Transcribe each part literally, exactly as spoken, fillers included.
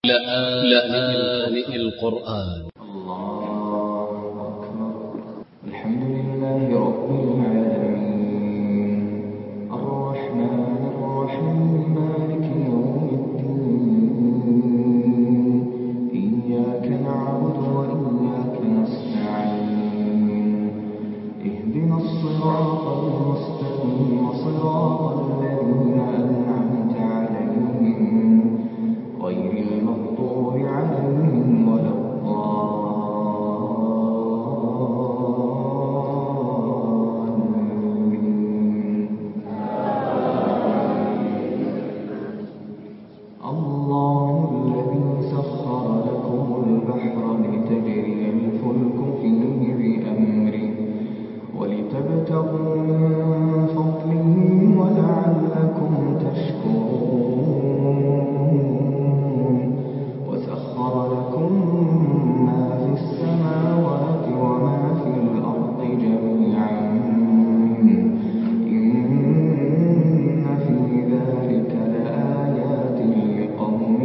لآن القرآن. الله أكبر. الحمد لله رب العالمين الرحمن الرحيم مالك يوم الدين إياك نعبد وإياك نستعين اهدنا الصراط المستقيم صراط الذين أنعمت عليهم غير المغضوب عليهم ولا الضالين. الله الذي سخر لكم البحر لتجري الفلك فيه بأمره ولتبتغوا من فضله ولعلكم تشكرون وسخر لكم ما في السماوات وما في الأرض جميعا إن في ذلك لآيات لقوم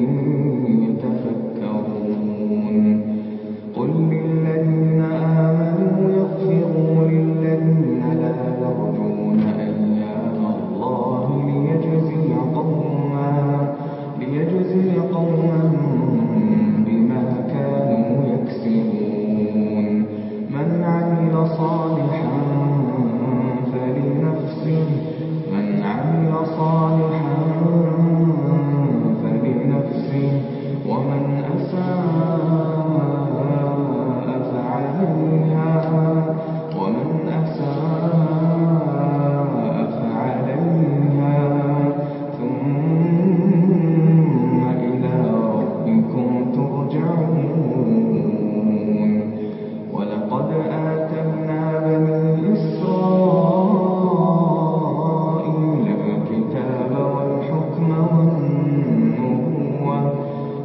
يتفكرون. قل للذين آمنوا يغفروا للذين لا يرجون أيام الله ليجزي قوما ليجزي قوما بما كانوا يكسبون. من عمل صالحا فلنفسه من عمل صالحا فلنفسه ومن أساء فعليها ومن أساء فعليها ثم إلى ربكم ترجعون. ولقد آتينا بني إسرائيل الكتاب والحكم والنبوة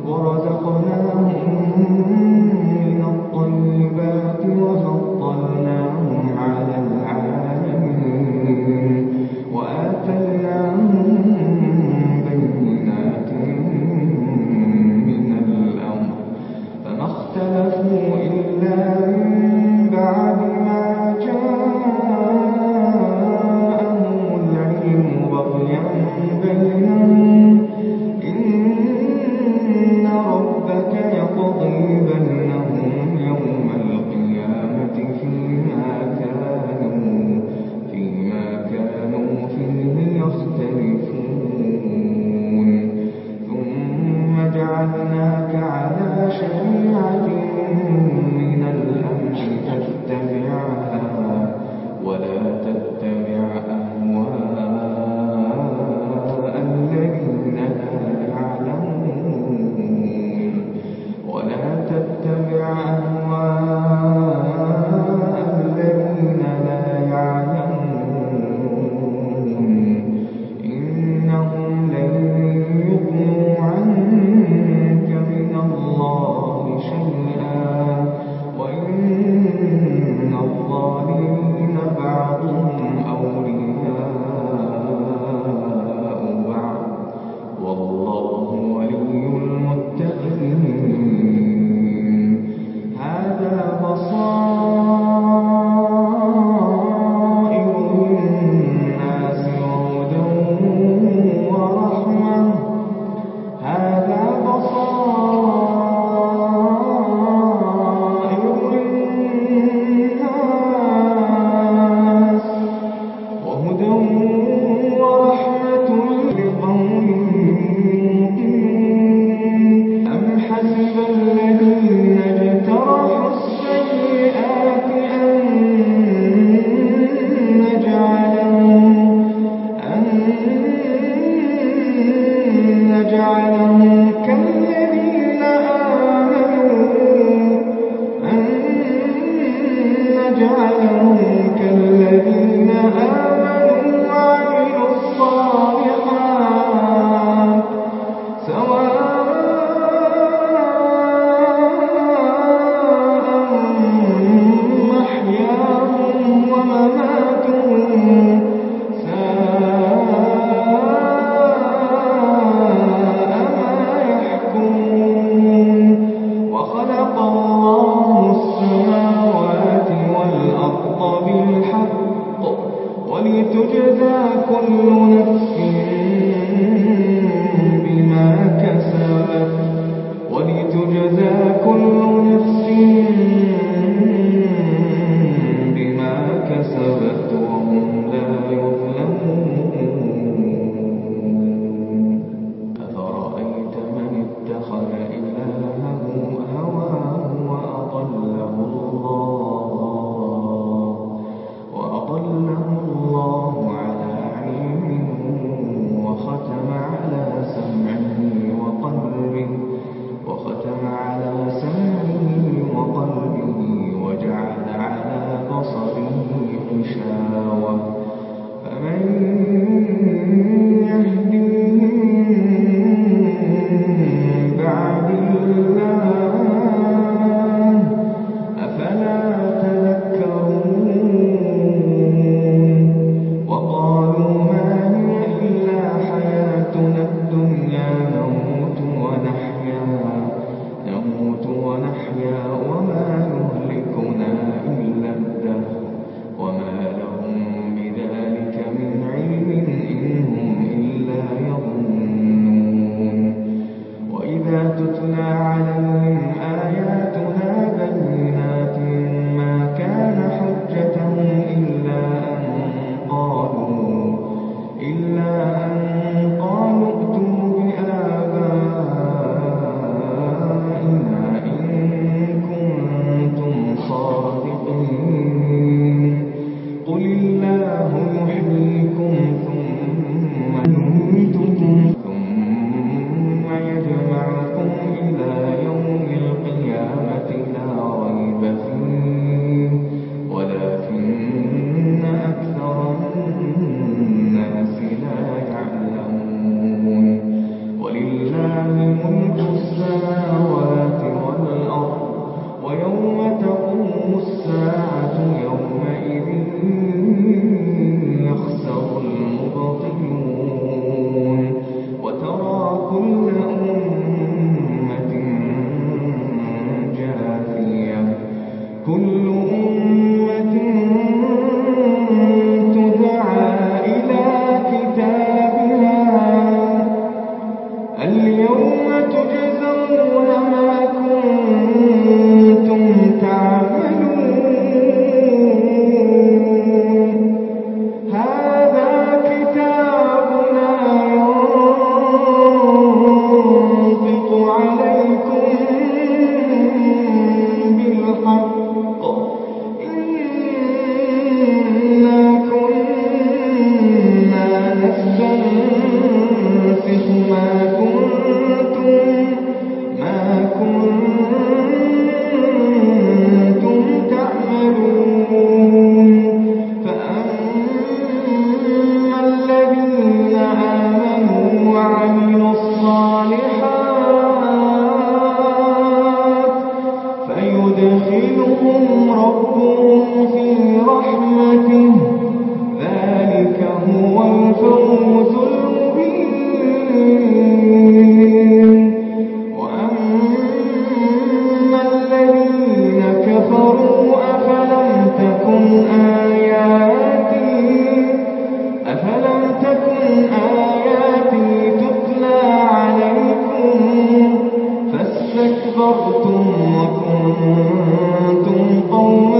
استصكبرتم وكنتم قوما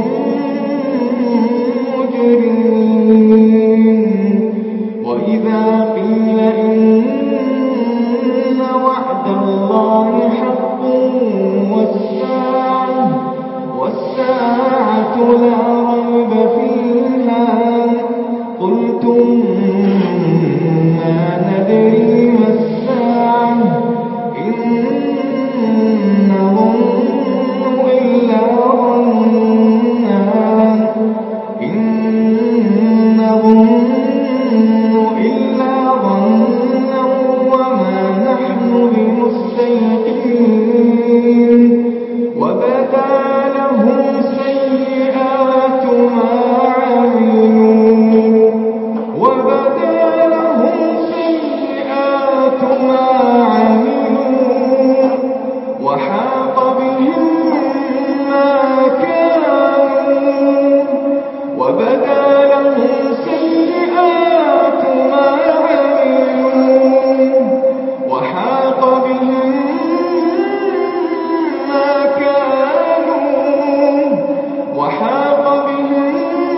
مجرمين وإذا قيل إن وعد الله حق والساعة, والساعة لا ريب فيها قلتم ما ندري ما الساعة إن نظن إلا ظنا إن نظن إلا ظنا وما نحن بمستيقنين وبدا لهم سيئات ما عملوا وبدا لهم سيئات ما عملوا وحاق بهم ما كانوا وبدا لهم سيئات ما عملوا وحاق بهم ما كانوا وحاق بهم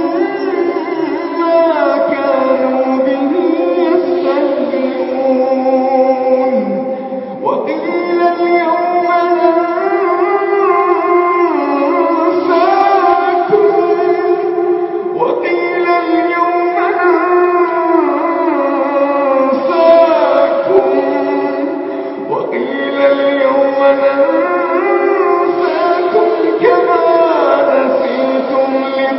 ما كانوا به يستهزئون وقيل اليوم ننساكم وقيل اليوم ننساكم وقيل اليوم ننساكم كما نسيتم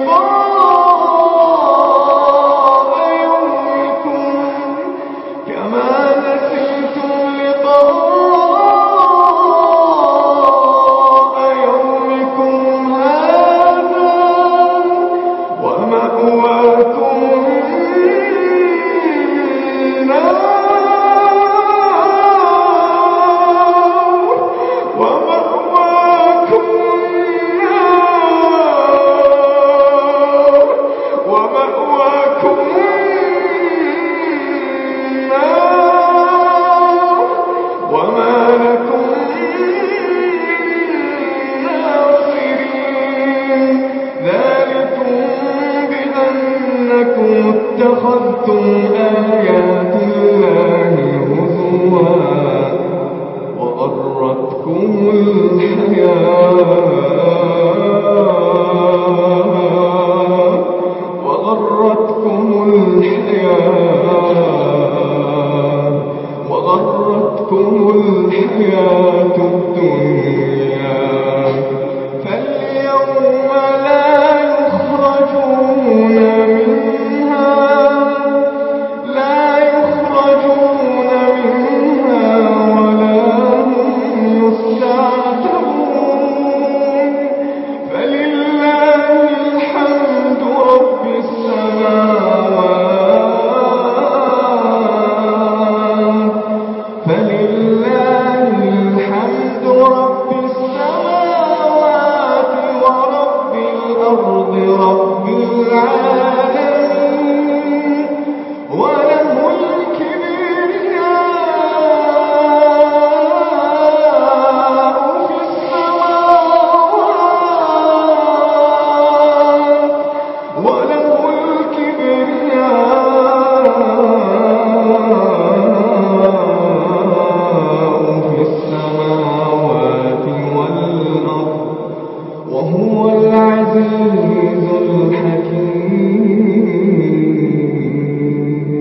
لقاء يومكم كما نسيتم لقاء يومكم هذا ومأواكم النار ومأواكم النار ومأواكم النار وما لكم من ناصرين ذلكم بأنكم اتخذتم آيات الله هزوا وغرتكم الحياة وغرتكم الحياة وغرتكم الحياة الدنيا فاليوم لا يخرجون منها لا يخرجون منها ولا هم يستعتبون فلله الحمد رب السماوات فلله الحمد رب السماوات ورب الأرض رب العالمين